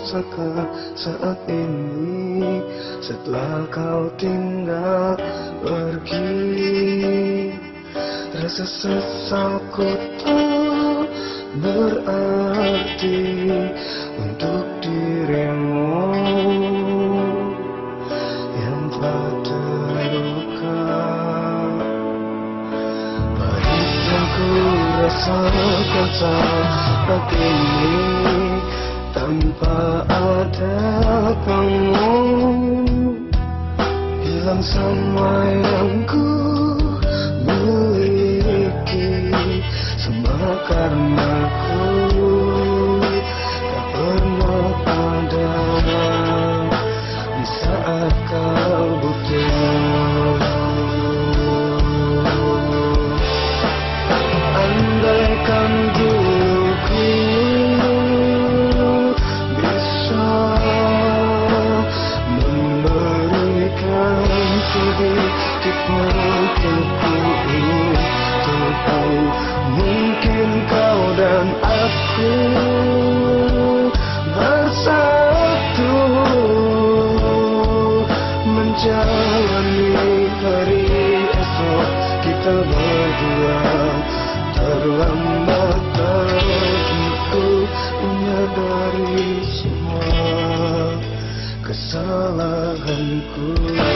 rasakan saat ini setelah kau tinggal pergi. Rasa sesalku tak berarti untuk dirimu yang telah terluka. Pahit yang ku rasakan saat ini tanpa ada kamu, hilang semua yang ku miliki, semua karena ku tak pernah ada di saat kau butuh. Andaikan dulu ku bisa memberikan sedikit untukku, mungkin kau dan aku bersatu menjalani hari esok kita berdua. Terlambat bagiku menyadari semua kesalahanku.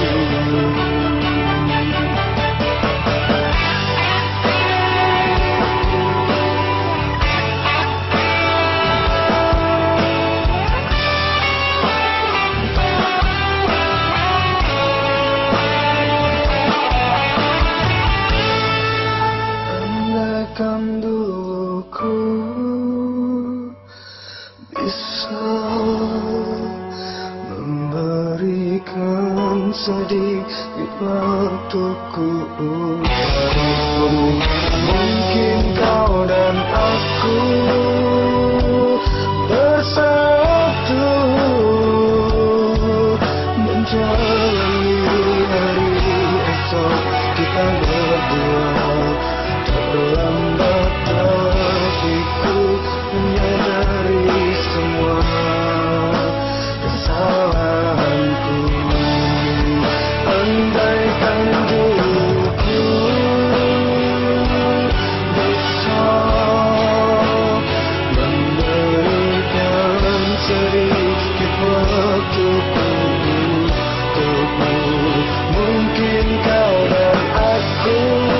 Andaikan dulu ku bisa memberikan sedikit waktuku untukmu, mungkin kau dan aku bersatu menjalani hari esok kita berdua. Terlambat bagiku menyadari semua kesalahanku. Andaikan dulu ku bisa memberikan sedikit waktuku untukmu, mungkin kau dan aku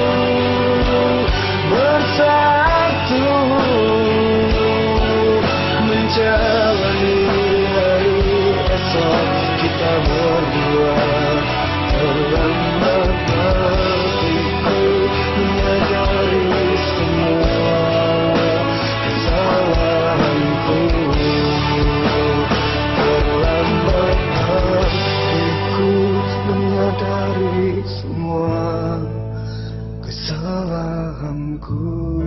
bersatu menjalani hari esok kita berdua. Terlambat bagiku menyadari semua kesalahanku. Terlambat bagiku menyadari semua kesalahanku.